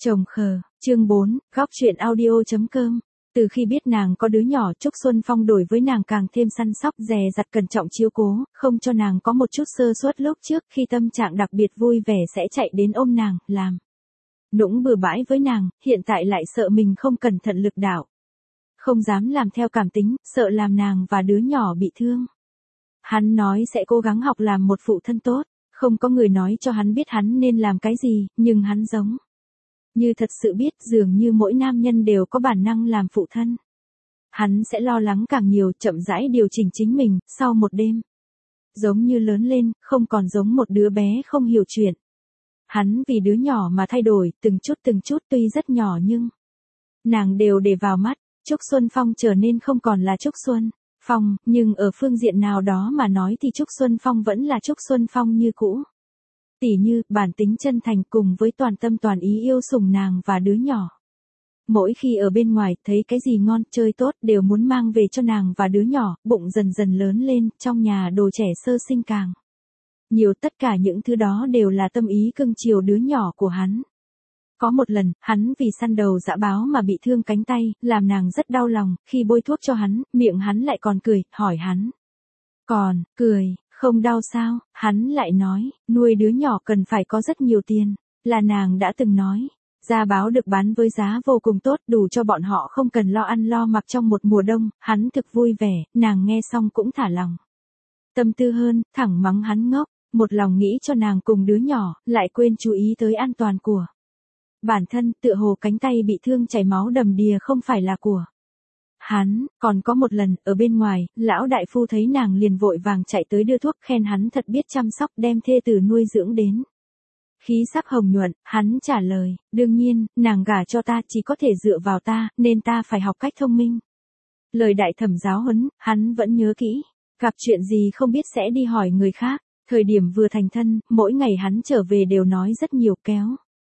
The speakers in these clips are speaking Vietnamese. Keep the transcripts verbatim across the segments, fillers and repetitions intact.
Chồng khờ, chương bốn, góc truyện audio.com. Từ khi biết nàng có đứa nhỏ, Trúc Xuân Phong đối với nàng càng thêm săn sóc, dè dặt, cẩn trọng chiếu cố, không cho nàng có một chút sơ suất. Lúc trước khi tâm trạng đặc biệt vui vẻ sẽ chạy đến ôm nàng, làm nũng bừa bãi với nàng, hiện tại lại sợ mình không cẩn thận lực đạo. Không dám làm theo cảm tính, sợ làm nàng và đứa nhỏ bị thương. Hắn nói sẽ cố gắng học làm một phụ thân tốt, không có người nói cho hắn biết hắn nên làm cái gì, nhưng hắn giống như thật sự biết, dường như mỗi nam nhân đều có bản năng làm phụ thân. Hắn sẽ lo lắng càng nhiều, chậm rãi điều chỉnh chính mình, sau một đêm. Giống như lớn lên, không còn giống một đứa bé không hiểu chuyện. Hắn vì đứa nhỏ mà thay đổi, từng chút từng chút, tuy rất nhỏ nhưng nàng đều để vào mắt. Trúc Xuân Phong trở nên không còn là Trúc Xuân Phong, nhưng ở phương diện nào đó mà nói thì Trúc Xuân Phong vẫn là Trúc Xuân Phong như cũ. Tỉ như, bản tính chân thành cùng với toàn tâm toàn ý yêu sủng nàng và đứa nhỏ. Mỗi khi ở bên ngoài, thấy cái gì ngon, chơi tốt, đều muốn mang về cho nàng và đứa nhỏ, bụng dần dần lớn lên, trong nhà đồ trẻ sơ sinh càng nhiều. Tất cả những thứ đó đều là tâm ý cưng chiều đứa nhỏ của hắn. Có một lần, hắn vì săn đầu dã báo mà bị thương cánh tay, làm nàng rất đau lòng, khi bôi thuốc cho hắn, miệng hắn lại còn cười, hỏi hắn. Còn, cười, không đau sao? Hắn lại nói, nuôi đứa nhỏ cần phải có rất nhiều tiền, là nàng đã từng nói. Dã báo được bán với giá vô cùng tốt, đủ cho bọn họ không cần lo ăn lo mặc trong một mùa đông, hắn thực vui vẻ, nàng nghe xong cũng thả lòng tâm tư hơn, thẳng mắng hắn ngốc, một lòng nghĩ cho nàng cùng đứa nhỏ, lại quên chú ý tới an toàn của bản thân. Tựa hồ cánh tay bị thương chảy máu đầm đìa không phải là của hắn. Còn có một lần, ở bên ngoài, lão đại phu thấy nàng liền vội vàng chạy tới đưa thuốc, khen hắn thật biết chăm sóc, đem thê tử nuôi dưỡng đến khí sắc hồng nhuận. Hắn trả lời, đương nhiên, nàng gả cho ta chỉ có thể dựa vào ta, nên ta phải học cách thông minh. Lời đại thẩm giáo huấn, hắn vẫn nhớ kỹ, gặp chuyện gì không biết sẽ đi hỏi người khác. Thời điểm vừa thành thân, mỗi ngày hắn trở về đều nói rất nhiều, kéo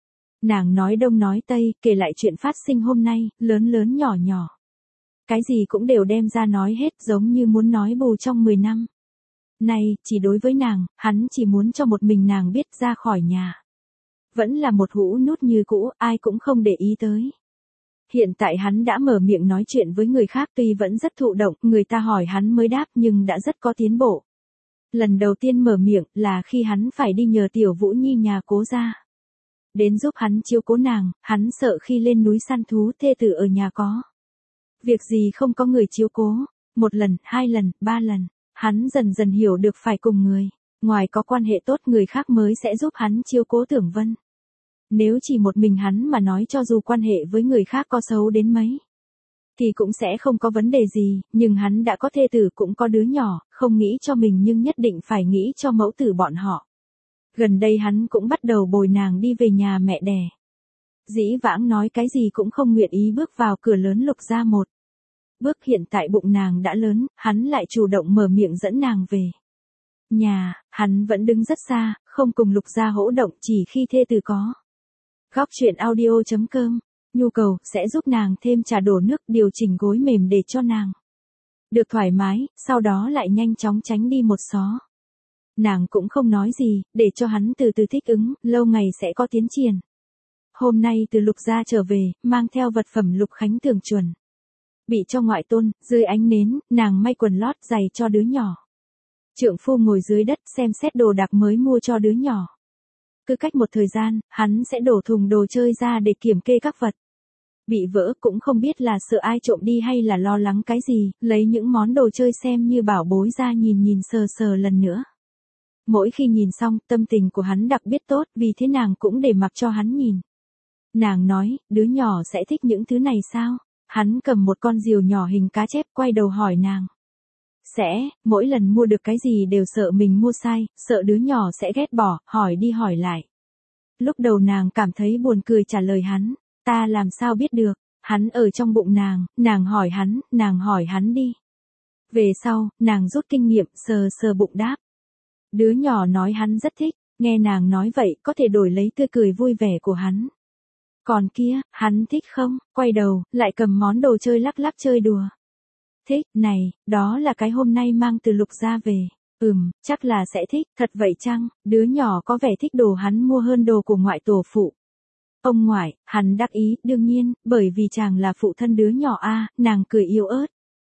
nàng nói đông nói tây, kể lại chuyện phát sinh hôm nay, lớn lớn nhỏ nhỏ. Cái gì cũng đều đem ra nói hết, giống như muốn nói bù trong mười năm. Này, chỉ đối với nàng, hắn chỉ muốn cho một mình nàng biết, ra khỏi nhà. Vẫn là một hũ nút như cũ, ai cũng không để ý tới. Hiện tại hắn đã mở miệng nói chuyện với người khác, tuy vẫn rất thụ động, người ta hỏi hắn mới đáp, nhưng đã rất có tiến bộ. Lần đầu tiên mở miệng là khi hắn phải đi nhờ Tiểu Vũ Nhi nhà Cố gia đến giúp hắn chiếu cố nàng. Hắn sợ khi lên núi săn thú, thê tử ở nhà có việc gì không có người chiếu cố. Một lần, hai lần, ba lần, hắn dần dần hiểu được phải cùng người ngoài có quan hệ tốt, người khác mới sẽ giúp hắn chiếu cố Tưởng Vân. Nếu chỉ một mình hắn mà nói, cho dù quan hệ với người khác có xấu đến mấy thì cũng sẽ không có vấn đề gì, nhưng hắn đã có thê tử cũng có đứa nhỏ, không nghĩ cho mình nhưng nhất định phải nghĩ cho mẫu tử bọn họ. Gần đây hắn cũng bắt đầu bồi nàng đi về nhà mẹ đẻ. Dĩ vãng nói cái gì cũng không nguyện ý bước vào cửa lớn Lục gia một bước, hiện tại bụng nàng đã lớn, hắn lại chủ động mở miệng dẫn nàng về nhà. Hắn vẫn đứng rất xa, không cùng Lục gia hỗ động, chỉ khi thê tử có góc truyện audio.com nhu cầu, sẽ giúp nàng thêm trà đổ nước, điều chỉnh gối mềm để cho nàng được thoải mái, sau đó lại nhanh chóng tránh đi một xó. Nàng cũng không nói gì, để cho hắn từ từ thích ứng, lâu ngày sẽ có tiến triển. Hôm nay từ Lục gia trở về, mang theo vật phẩm Lục Khánh thường chuẩn bị cho ngoại tôn, dưới ánh nến, nàng may quần lót giày cho đứa nhỏ. Trượng phu ngồi dưới đất xem xét đồ đạc mới mua cho đứa nhỏ. Cứ cách một thời gian, hắn sẽ đổ thùng đồ chơi ra để kiểm kê các vật bị vỡ, cũng không biết là sợ ai trộm đi hay là lo lắng cái gì, lấy những món đồ chơi xem như bảo bối ra nhìn nhìn sờ sờ lần nữa. Mỗi khi nhìn xong, tâm tình của hắn đặc biệt tốt, vì thế nàng cũng để mặc cho hắn nhìn. Nàng nói, đứa nhỏ sẽ thích những thứ này sao? Hắn cầm một con diều nhỏ hình cá chép, quay đầu hỏi nàng. Sẽ, mỗi lần mua được cái gì đều sợ mình mua sai, sợ đứa nhỏ sẽ ghét bỏ, hỏi đi hỏi lại. Lúc đầu nàng cảm thấy buồn cười trả lời hắn, ta làm sao biết được, hắn ở trong bụng nàng, nàng hỏi hắn, nàng hỏi hắn đi. Về sau, nàng rút kinh nghiệm, sờ sờ bụng đáp. Đứa nhỏ nói hắn rất thích, nghe nàng nói vậy, có thể đổi lấy tươi cười vui vẻ của hắn. Còn kia, hắn thích không? Quay đầu, lại cầm món đồ chơi lắc lắc chơi đùa. Thích, này, đó là cái hôm nay mang từ Lục gia về. Ừm, chắc là sẽ thích, thật vậy chăng? Đứa nhỏ có vẻ thích đồ hắn mua hơn đồ của ngoại tổ phụ. Ông ngoại, hắn đắc ý, đương nhiên, bởi vì chàng là phụ thân đứa nhỏ a, nàng cười yếu ớt.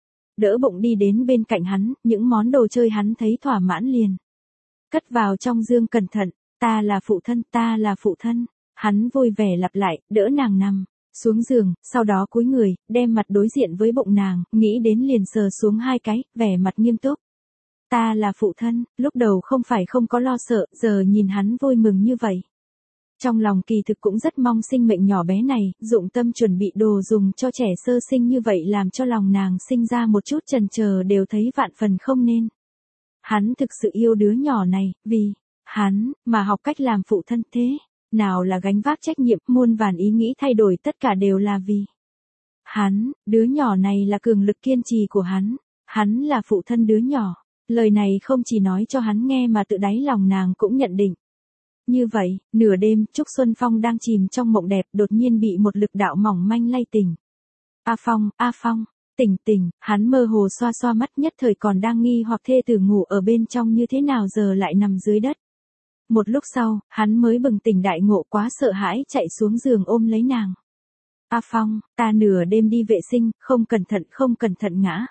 Đỡ bụng đi đến bên cạnh hắn, những món đồ chơi hắn thấy thỏa mãn liền. Cất vào trong dương cẩn thận, ta là phụ thân, ta là phụ thân. Hắn vui vẻ lặp lại, đỡ nàng nằm xuống giường, sau đó cúi người, đem mặt đối diện với bụng nàng, nghĩ đến liền sờ xuống hai cái, vẻ mặt nghiêm túc. Ta là phụ thân, lúc đầu không phải không có lo sợ, giờ nhìn hắn vui mừng như vậy. Trong lòng kỳ thực cũng rất mong sinh mệnh nhỏ bé này, dụng tâm chuẩn bị đồ dùng cho trẻ sơ sinh như vậy làm cho lòng nàng sinh ra một chút chần chờ đều thấy vạn phần không nên. Hắn thực sự yêu đứa nhỏ này, vì hắn mà học cách làm phụ thân thế. Nào là gánh vác trách nhiệm, muôn vàn ý nghĩ thay đổi tất cả đều là vì hắn, đứa nhỏ này là cường lực kiên trì của hắn, hắn là phụ thân đứa nhỏ. Lời này không chỉ nói cho hắn nghe mà tự đáy lòng nàng cũng nhận định. Như vậy, nửa đêm, Trúc Xuân Phong đang chìm trong mộng đẹp đột nhiên bị một lực đạo mỏng manh lay tỉnh. A Phong, A Phong, tỉnh tỉnh, hắn mơ hồ xoa xoa mắt nhất thời còn đang nghi hoặc thê tử ngủ ở bên trong như thế nào giờ lại nằm dưới đất. Một lúc sau, hắn mới bừng tỉnh đại ngộ quá sợ hãi chạy xuống giường ôm lấy nàng. A Phong, ta nửa đêm đi vệ sinh, không cẩn thận không cẩn thận ngã.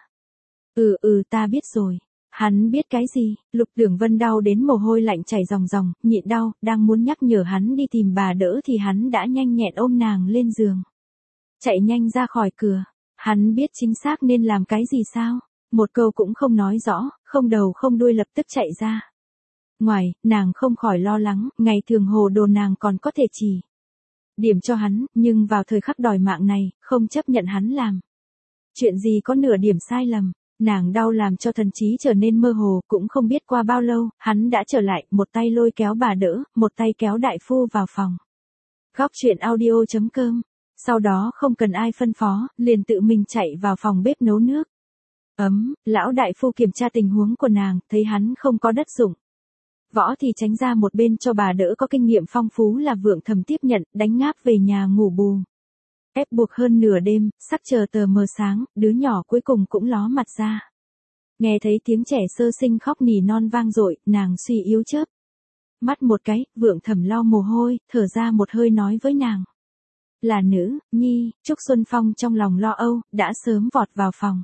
Ừ ừ ta biết rồi. Hắn biết cái gì, Lục Đường Vân đau đến mồ hôi lạnh chảy ròng ròng, nhịn đau, đang muốn nhắc nhở hắn đi tìm bà đỡ thì hắn đã nhanh nhẹn ôm nàng lên giường. Chạy nhanh ra khỏi cửa, hắn biết chính xác nên làm cái gì sao, một câu cũng không nói rõ, không đầu không đuôi lập tức chạy ra. Ngoài, nàng không khỏi lo lắng, ngày thường hồ đồ nàng còn có thể chỉ điểm cho hắn, nhưng vào thời khắc đòi mạng này, không chấp nhận hắn làm. Chuyện gì có nửa điểm sai lầm. Nàng đau làm cho thần trí trở nên mơ hồ, cũng không biết qua bao lâu, hắn đã trở lại, một tay lôi kéo bà đỡ, một tay kéo đại phu vào phòng. Góc truyện audio chấm com. Sau đó không cần ai phân phó, liền tự mình chạy vào phòng bếp nấu nước. Ấm, lão đại phu kiểm tra tình huống của nàng, thấy hắn không có đất dụng võ thì tránh ra một bên cho bà đỡ có kinh nghiệm phong phú là Vượng Thầm tiếp nhận, đánh ngáp về nhà ngủ bù. Ép buộc hơn nửa đêm, sắc chờ tờ mờ sáng, đứa nhỏ cuối cùng cũng ló mặt ra. Nghe thấy tiếng trẻ sơ sinh khóc nỉ non vang dội, nàng suy yếu chớp mắt một cái, Vượng Thầm lau mồ hôi, thở ra một hơi nói với nàng. Là nữ, nhi, Trúc Xuân Phong trong lòng lo âu, đã sớm vọt vào phòng.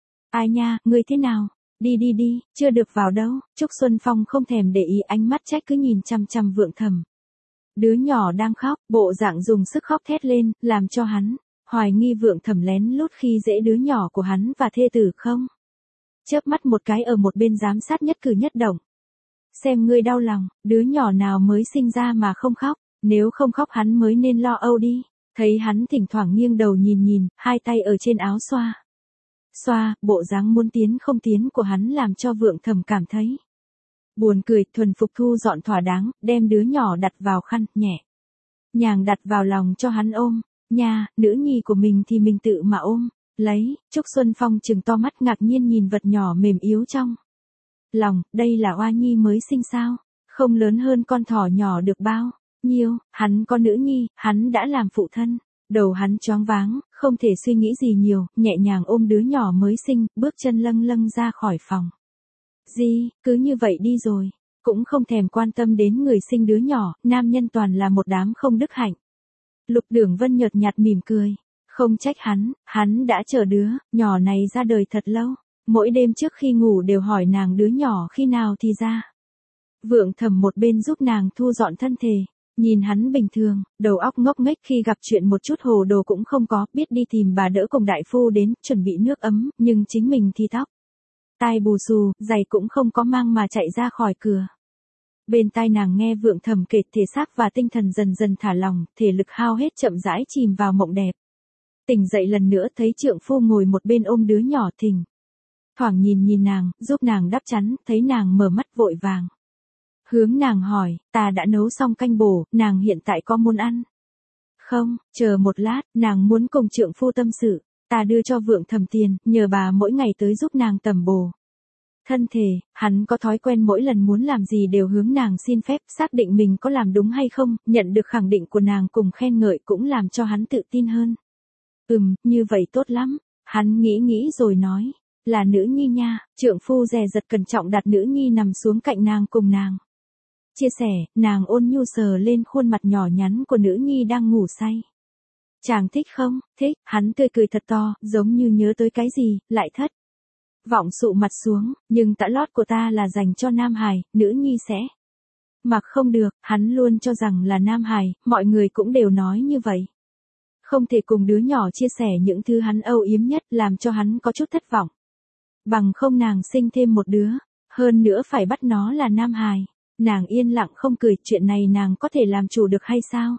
Ai nha, ngươi thế nào? Đi đi đi, chưa được vào đâu. Trúc Xuân Phong không thèm để ý, ánh mắt trách cứ nhìn chăm chăm Vượng Thầm. Đứa nhỏ đang khóc, bộ dạng dùng sức khóc thét lên, làm cho hắn hoài nghi Vượng Thầm lén lút khi dễ đứa nhỏ của hắn và thê tử không. Chớp mắt một cái ở một bên giám sát nhất cử nhất động. Xem ngươi đau lòng, đứa nhỏ nào mới sinh ra mà không khóc, nếu không khóc hắn mới nên lo âu đi. Thấy hắn thỉnh thoảng nghiêng đầu nhìn nhìn, hai tay ở trên áo xoa. Xoa, bộ dáng muốn tiến không tiến của hắn làm cho Vượng Thầm cảm thấy buồn cười, thuần phục thu dọn thỏa đáng, đem đứa nhỏ đặt vào khăn, nhẹ nhàng đặt vào lòng cho hắn ôm. Nha, nữ nhi của mình thì mình tự mà ôm. Lấy, Trúc Xuân Phong trừng to mắt ngạc nhiên nhìn vật nhỏ mềm yếu trong lòng, đây là oa nhi mới sinh sao, không lớn hơn con thỏ nhỏ được bao nhiêu, hắn có nữ nhi, hắn đã làm phụ thân. Đầu hắn choáng váng, không thể suy nghĩ gì nhiều, nhẹ nhàng ôm đứa nhỏ mới sinh, bước chân lâng lâng ra khỏi phòng. Di, cứ như vậy đi rồi, cũng không thèm quan tâm đến người sinh đứa nhỏ, nam nhân toàn là một đám không đức hạnh. Lục Đường Vân nhợt nhạt mỉm cười, không trách hắn, hắn đã chờ đứa nhỏ này ra đời thật lâu, mỗi đêm trước khi ngủ đều hỏi nàng đứa nhỏ khi nào thì ra. Vượng Thầm một bên giúp nàng thu dọn thân thể. Nhìn hắn bình thường, đầu óc ngốc nghếch khi gặp chuyện một chút hồ đồ cũng không có, biết đi tìm bà đỡ cùng đại phu đến, chuẩn bị nước ấm, nhưng chính mình thì tóc tai bù xù, giày cũng không có mang mà chạy ra khỏi cửa. Bên tai nàng nghe Vượng Thầm kể, thể xác và tinh thần dần dần thả lỏng, thể lực hao hết chậm rãi chìm vào mộng đẹp. Tỉnh dậy lần nữa thấy trượng phu ngồi một bên ôm đứa nhỏ thình thoảng nhìn nhìn nàng, giúp nàng đắp chắn, thấy nàng mở mắt vội vàng. Hướng nàng hỏi, ta đã nấu xong canh bổ, nàng hiện tại có muốn ăn? Không, chờ một lát, nàng muốn cùng trượng phu tâm sự, ta đưa cho Vượng Thầm tiền, nhờ bà mỗi ngày tới giúp nàng tẩm bổ thân thể. Hắn có thói quen mỗi lần muốn làm gì đều hướng nàng xin phép, xác định mình có làm đúng hay không, nhận được khẳng định của nàng cùng khen ngợi cũng làm cho hắn tự tin hơn. Ừm, như vậy tốt lắm, hắn nghĩ nghĩ rồi nói, là nữ nhi nha. Trượng phu dè dặt cẩn trọng đặt nữ nhi nằm xuống cạnh nàng cùng nàng chia sẻ, nàng ôn nhu sờ lên khuôn mặt nhỏ nhắn của nữ nhi đang ngủ say. Chàng thích không? Thích, hắn tươi cười thật to, giống như nhớ tới cái gì, lại thất vọng sụ mặt xuống, nhưng tã lót của ta là dành cho Nam Hải, nữ nhi sẽ mặc không được, hắn luôn cho rằng là Nam Hải, mọi người cũng đều nói như vậy. Không thể cùng đứa nhỏ chia sẻ những thứ hắn âu yếm nhất, làm cho hắn có chút thất vọng. Bằng không nàng sinh thêm một đứa, hơn nữa phải bắt nó là Nam Hải. Nàng yên lặng không cười, chuyện này nàng có thể làm chủ được hay sao?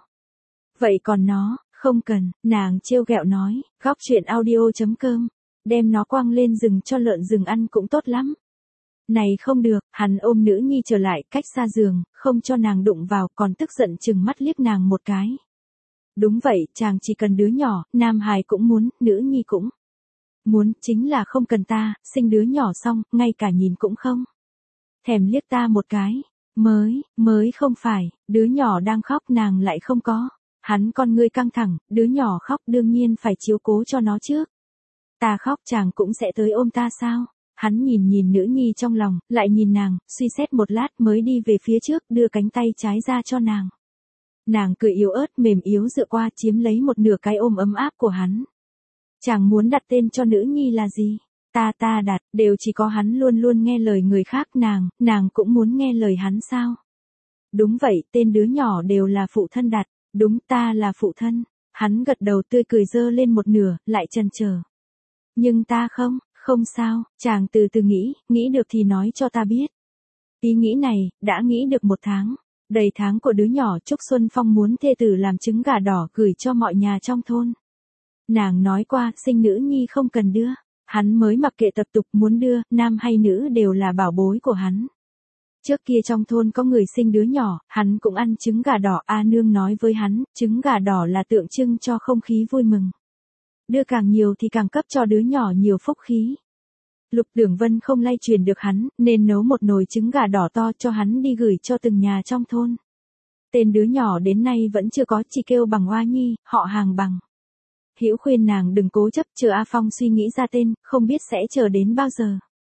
Vậy còn nó, không cần, nàng trêu ghẹo nói, góc chuyện audio chấm com, đem nó quăng lên rừng cho lợn rừng ăn cũng tốt lắm. Này không được, hắn ôm nữ nhi trở lại, cách xa giường, không cho nàng đụng vào, còn tức giận chừng mắt liếc nàng một cái. Đúng vậy, chàng chỉ cần đứa nhỏ, Nam Hải cũng muốn, nữ nhi cũng muốn, chính là không cần ta, sinh đứa nhỏ xong, ngay cả nhìn cũng không thèm liếc ta một cái. Mới, mới không phải, đứa nhỏ đang khóc nàng lại không có. Hắn con ngươi căng thẳng, đứa nhỏ khóc đương nhiên phải chiếu cố cho nó trước. Ta khóc chàng cũng sẽ tới ôm ta sao? Hắn nhìn nhìn nữ nhi trong lòng, lại nhìn nàng, suy xét một lát mới đi về phía trước, đưa cánh tay trái ra cho nàng. Nàng cười yếu ớt mềm yếu dựa qua chiếm lấy một nửa cái ôm ấm áp của hắn. Chàng muốn đặt tên cho nữ nhi là gì? Ta ta đặt, đều chỉ có hắn luôn luôn nghe lời người khác, nàng, nàng cũng muốn nghe lời hắn sao? Đúng vậy, tên đứa nhỏ đều là phụ thân đặt, đúng ta là phụ thân. Hắn gật đầu tươi cười dơ lên một nửa, lại chần chờ. Nhưng ta không, không sao, chàng từ từ nghĩ, nghĩ được thì nói cho ta biết. Ý nghĩ này, đã nghĩ được một tháng. Đầy tháng của đứa nhỏ Trúc Xuân Phong muốn thê tử làm trứng gà đỏ gửi cho mọi nhà trong thôn. Nàng nói qua, sinh nữ nhi không cần đưa. Hắn mới mặc kệ tập tục muốn đưa, nam hay nữ đều là bảo bối của hắn. Trước kia trong thôn có người sinh đứa nhỏ, hắn cũng ăn trứng gà đỏ, A Nương nói với hắn, trứng gà đỏ là tượng trưng cho không khí vui mừng. Đưa càng nhiều thì càng cấp cho đứa nhỏ nhiều phúc khí. Lục Tưởng Vân không lay truyền được hắn, nên nấu một nồi trứng gà đỏ to cho hắn đi gửi cho từng nhà trong thôn. Tên đứa nhỏ đến nay vẫn chưa có, chỉ kêu bằng Oa Nhi, họ hàng bằng. Hữu khuyên nàng đừng cố chấp, chờ A Phong suy nghĩ ra tên, không biết sẽ chờ đến bao giờ.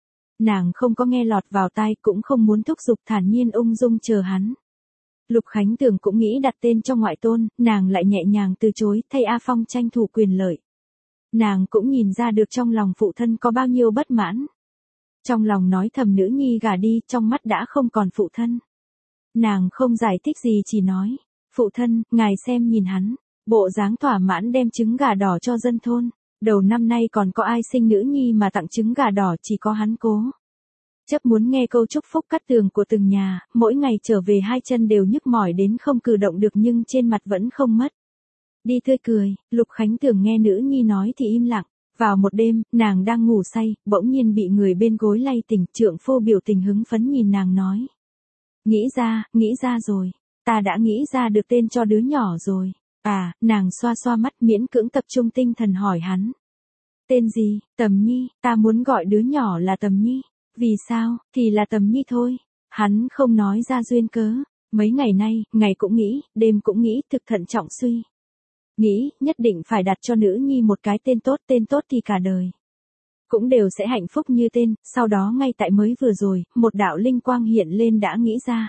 Nàng không có nghe lọt vào tai, cũng không muốn thúc giục, thản nhiên ung dung chờ hắn. Lục Khánh Tường cũng nghĩ đặt tên cho ngoại tôn, nàng lại nhẹ nhàng từ chối, thay A Phong tranh thủ quyền lợi. Nàng cũng nhìn ra được trong lòng phụ thân có bao nhiêu bất mãn. Trong lòng nói thầm nữ nhi gả đi, trong mắt đã không còn phụ thân. Nàng không giải thích gì chỉ nói, phụ thân, ngài xem nhìn hắn. Bộ dáng thỏa mãn đem trứng gà đỏ cho dân thôn. Đầu năm nay còn có ai sinh nữ nhi mà tặng trứng gà đỏ, chỉ có hắn cố. Chấp muốn nghe câu chúc phúc cắt tường của từng nhà, mỗi ngày trở về hai chân đều nhức mỏi đến không cử động được nhưng trên mặt vẫn không mất đi tươi cười. Lục Khánh Tường nghe nữ nhi nói thì im lặng. Vào một đêm, nàng đang ngủ say, bỗng nhiên bị người bên gối lay tỉnh, trượng phu biểu tình hứng phấn nhìn nàng nói. Nghĩ ra, nghĩ ra rồi. Ta đã nghĩ ra được tên cho đứa nhỏ rồi. À, nàng xoa xoa mắt miễn cưỡng tập trung tinh thần hỏi hắn. Tên gì? Tầm Nhi, ta muốn gọi đứa nhỏ là Tầm Nhi. Vì sao? Thì là Tầm Nhi thôi. Hắn không nói ra duyên cớ. Mấy ngày nay, ngày cũng nghĩ, đêm cũng nghĩ, thực thận trọng suy. Nghĩ, nhất định phải đặt cho nữ nhi một cái tên tốt, tên tốt thì cả đời cũng đều sẽ hạnh phúc như tên. Sau đó ngay tại mới vừa rồi, một đạo linh quang hiện lên đã nghĩ ra.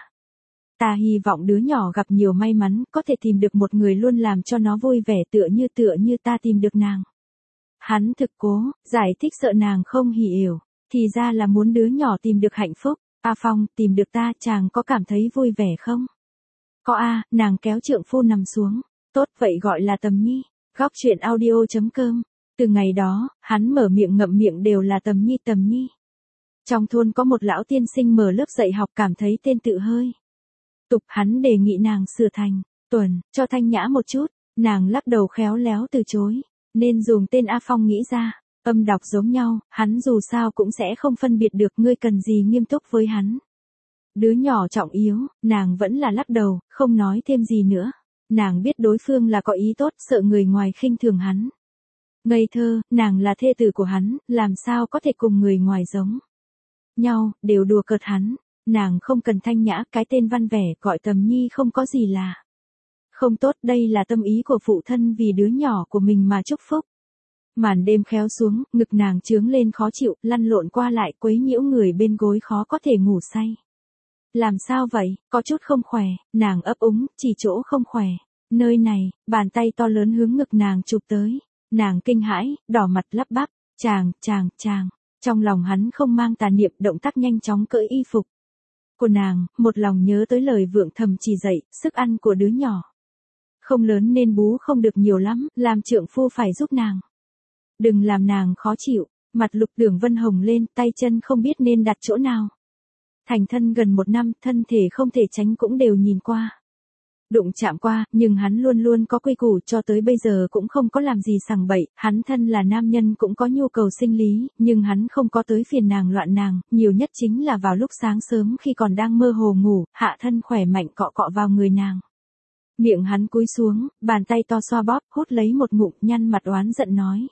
Ta hy vọng đứa nhỏ gặp nhiều may mắn, có thể tìm được một người luôn làm cho nó vui vẻ tựa như tựa như ta tìm được nàng. Hắn thực cố, giải thích sợ nàng không hiểu, thì ra là muốn đứa nhỏ tìm được hạnh phúc. A Phong, tìm được ta, chàng có cảm thấy vui vẻ không? Có a, nàng kéo trượng phu nằm xuống. Tốt vậy gọi là Tầm Nhi. Góc chuyện audio chấm com. Từ ngày đó, hắn mở miệng ngậm miệng đều là Tầm Nhi Tầm Nhi. Trong thôn có một lão tiên sinh mở lớp dạy học cảm thấy tên tự hơi tục, hắn đề nghị nàng sửa thành Tuần, cho thanh nhã một chút. Nàng lắc đầu khéo léo từ chối, nên dùng tên A Phong nghĩ ra. Âm đọc giống nhau, hắn dù sao cũng sẽ không phân biệt được, ngươi cần gì nghiêm túc với hắn. Đứa nhỏ trọng yếu, nàng vẫn là lắc đầu, không nói thêm gì nữa. Nàng biết đối phương là có ý tốt, sợ người ngoài khinh thường hắn. Ngây thơ, nàng là thê tử của hắn, làm sao có thể cùng người ngoài giống nhau, đều đùa cợt hắn. Nàng không cần thanh nhã, cái tên văn vẻ gọi Tầm Nhi không có gì là không tốt, đây là tâm ý của phụ thân vì đứa nhỏ của mình mà chúc phúc. Màn đêm khéo xuống, ngực nàng trướng lên khó chịu, lăn lộn qua lại quấy nhiễu người bên gối khó có thể ngủ say. Làm sao vậy, có chút không khỏe, nàng ấp úng, chỉ chỗ không khỏe. Nơi này, bàn tay to lớn hướng ngực nàng chụp tới. Nàng kinh hãi, đỏ mặt lắp bắp, chàng, chàng, chàng. Trong lòng hắn không mang tà niệm, động tác nhanh chóng cởi y phục của nàng, một lòng nhớ tới lời vượng thầm chỉ dạy, sức ăn của đứa nhỏ không lớn nên bú không được nhiều lắm, làm trượng phu phải giúp nàng. Đừng làm nàng khó chịu, mặt Lục Tưởng Vân hồng lên, tay chân không biết nên đặt chỗ nào. Thành thân gần một năm, thân thể không thể tránh cũng đều nhìn qua. Đụng chạm qua, nhưng hắn luôn luôn có quy củ, cho tới bây giờ cũng không có làm gì sằng bậy, hắn thân là nam nhân cũng có nhu cầu sinh lý, nhưng hắn không có tới phiền nàng loạn nàng, nhiều nhất chính là vào lúc sáng sớm khi còn đang mơ hồ ngủ, hạ thân khỏe mạnh cọ cọ vào người nàng. Miệng hắn cúi xuống, bàn tay to xoa bóp, hút lấy một ngụm, nhăn mặt oán giận nói.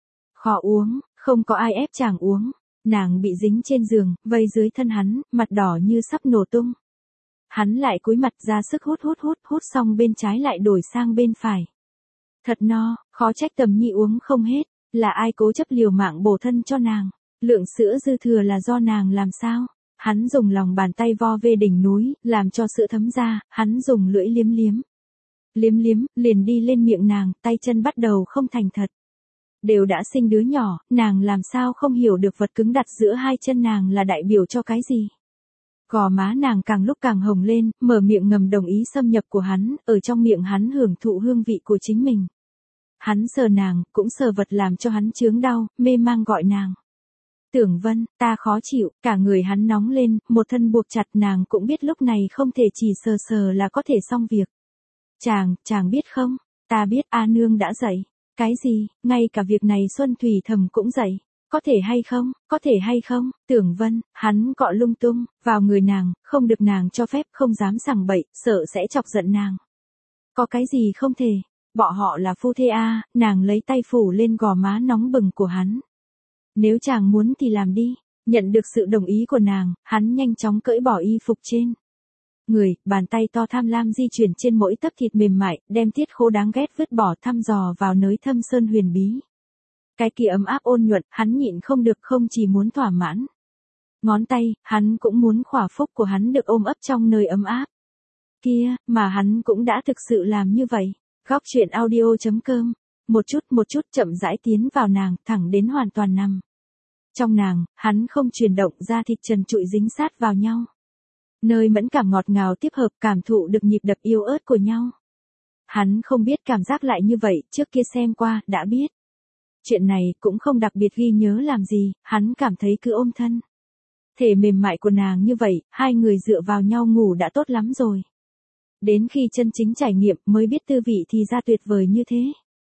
Khó uống, không có ai ép chàng uống. Nàng bị dính trên giường, vây dưới thân hắn, mặt đỏ như sắp nổ tung. Hắn lại cúi mặt ra sức hút hút hút, hút xong bên trái lại đổi sang bên phải. Thật no, khó trách Tầm Nhi uống không hết, là ai cố chấp liều mạng bổ thân cho nàng. Lượng sữa dư thừa là do nàng làm sao? Hắn dùng lòng bàn tay vo về đỉnh núi, làm cho sữa thấm ra, hắn dùng lưỡi liếm liếm. Liếm liếm, liền đi lên miệng nàng, tay chân bắt đầu không thành thật. Đều đã sinh đứa nhỏ, nàng làm sao không hiểu được vật cứng đặt giữa hai chân nàng là đại biểu cho cái gì. Gò má nàng càng lúc càng hồng lên, mở miệng ngầm đồng ý xâm nhập của hắn, ở trong miệng hắn hưởng thụ hương vị của chính mình. Hắn sờ nàng, cũng sờ vật làm cho hắn chướng đau, mê mang gọi nàng. Tưởng Vân, ta khó chịu, cả người hắn nóng lên, một thân buộc chặt, nàng cũng biết lúc này không thể chỉ sờ sờ là có thể xong việc. Chàng, chàng biết không, ta biết A Nương đã dậy. Cái gì, ngay cả việc này Xuân Thủy Thầm cũng dậy. Có thể hay không, có thể hay không, Tưởng Vân, hắn cọ lung tung, vào người nàng, không được nàng cho phép, không dám sằng bậy, sợ sẽ chọc giận nàng. Có cái gì không thể, bọn họ là phu thê a, nàng lấy tay phủ lên gò má nóng bừng của hắn. Nếu chàng muốn thì làm đi, nhận được sự đồng ý của nàng, hắn nhanh chóng cởi bỏ y phục trên người, bàn tay to tham lam di chuyển trên mỗi tấc thịt mềm mại, đem tiết khô đáng ghét vứt bỏ thăm dò vào nơi thâm sơn huyền bí. Cái kia ấm áp ôn nhuận, hắn nhịn không được, không chỉ muốn thỏa mãn ngón tay, hắn cũng muốn khỏa phúc của hắn được ôm ấp trong nơi ấm áp. Kia, mà hắn cũng đã thực sự làm như vậy. Góc truyện audio chấm com, một chút một chút chậm rãi tiến vào nàng, thẳng đến hoàn toàn nằm trong nàng, hắn không chuyển động, da thịt trần trụi dính sát vào nhau. Nơi mẫn cảm ngọt ngào tiếp hợp, cảm thụ được nhịp đập yếu ớt của nhau. Hắn không biết cảm giác lại như vậy, trước kia xem qua, đã biết. Chuyện này cũng không đặc biệt ghi nhớ làm gì, hắn cảm thấy cứ ôm thân thể mềm mại của nàng như vậy, hai người dựa vào nhau ngủ đã tốt lắm rồi. Đến khi chân chính trải nghiệm mới biết tư vị thì ra tuyệt vời như thế.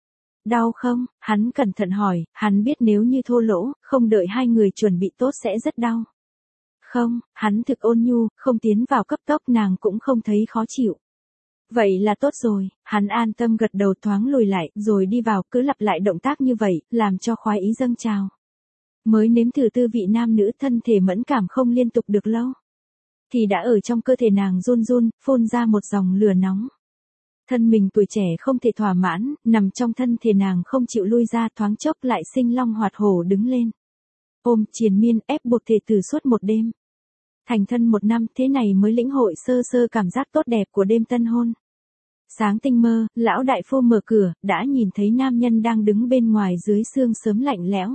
Đau không? Hắn cẩn thận hỏi, hắn biết nếu như thô lỗ, không đợi hai người chuẩn bị tốt sẽ rất đau. Không, hắn thực ôn nhu, không tiến vào cấp tốc, nàng cũng không thấy khó chịu. Vậy là tốt rồi, hắn an tâm gật đầu, thoáng lùi lại, rồi đi vào, cứ lặp lại động tác như vậy, làm cho khoái ý dâng trào. Mới nếm thử tư vị nam nữ, thân thể mẫn cảm không liên tục được lâu, thì đã ở trong cơ thể nàng run run, phun ra một dòng lửa nóng. Thân mình tuổi trẻ không thể thỏa mãn, nằm trong thân thể nàng không chịu lui ra, thoáng chốc lại sinh long hoạt hổ đứng lên. Ôm, triền miên, ép buộc thể tử suốt một đêm. Thành thân một năm, thế này mới lĩnh hội sơ sơ cảm giác tốt đẹp của đêm tân hôn. Sáng tinh mơ, lão đại phu mở cửa, đã nhìn thấy nam nhân đang đứng bên ngoài dưới sương sớm lạnh lẽo.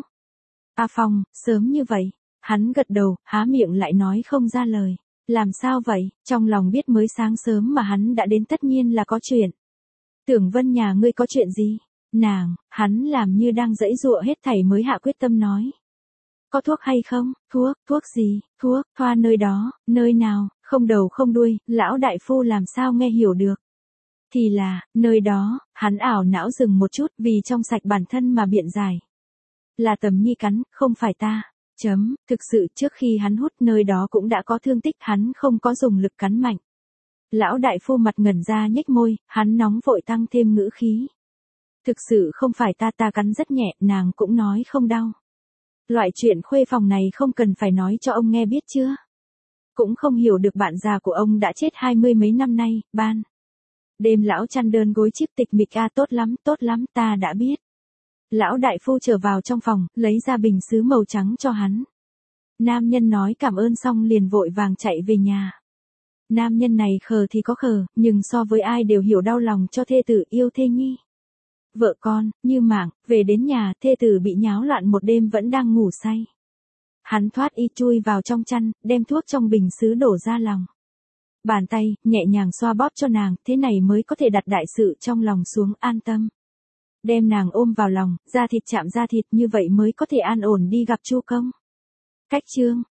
A Phong, sớm như vậy, hắn gật đầu, há miệng lại nói không ra lời. Làm sao vậy, trong lòng biết mới sáng sớm mà hắn đã đến tất nhiên là có chuyện. Tưởng Vân, nhà ngươi có chuyện gì? Nàng, hắn làm như đang giãy giụa hết thảy mới hạ quyết tâm nói. Có thuốc hay không? Thuốc, thuốc gì? Thuốc, thoa nơi đó, nơi nào, không đầu không đuôi, lão đại phu làm sao nghe hiểu được. Thì là, nơi đó, hắn ảo não dừng một chút, vì trong sạch bản thân mà biện giải. Là Tầm Nhi cắn, không phải ta. Chấm, thực sự trước khi hắn hút nơi đó cũng đã có thương tích, hắn không có dùng lực cắn mạnh. Lão đại phu mặt ngẩn ra nhếch môi, hắn nóng vội tăng thêm ngữ khí. Thực sự không phải ta, ta cắn rất nhẹ, nàng cũng nói không đau. Loại chuyện khuê phòng này không cần phải nói cho ông nghe biết chưa? Cũng không hiểu được bạn già của ông đã chết hai mươi mấy năm nay, ban. Đêm lão chăn đơn gối chiếc tịch mịch, a tốt lắm, tốt lắm, ta đã biết. Lão đại phu trở vào trong phòng, lấy ra bình sứ màu trắng cho hắn. Nam nhân nói cảm ơn xong liền vội vàng chạy về nhà. Nam nhân này khờ thì có khờ, nhưng so với ai đều hiểu đau lòng cho thê tử yêu thê nhi. Vợ con, như mạng, về đến nhà, thê tử bị nháo loạn một đêm vẫn đang ngủ say. Hắn thoát y chui vào trong chăn, đem thuốc trong bình sứ đổ ra lòng. Bàn tay, nhẹ nhàng xoa bóp cho nàng, thế này mới có thể đặt đại sự trong lòng xuống an tâm. Đem nàng ôm vào lòng, da thịt chạm da thịt như vậy mới có thể an ổn đi gặp Chu Công. Cách chương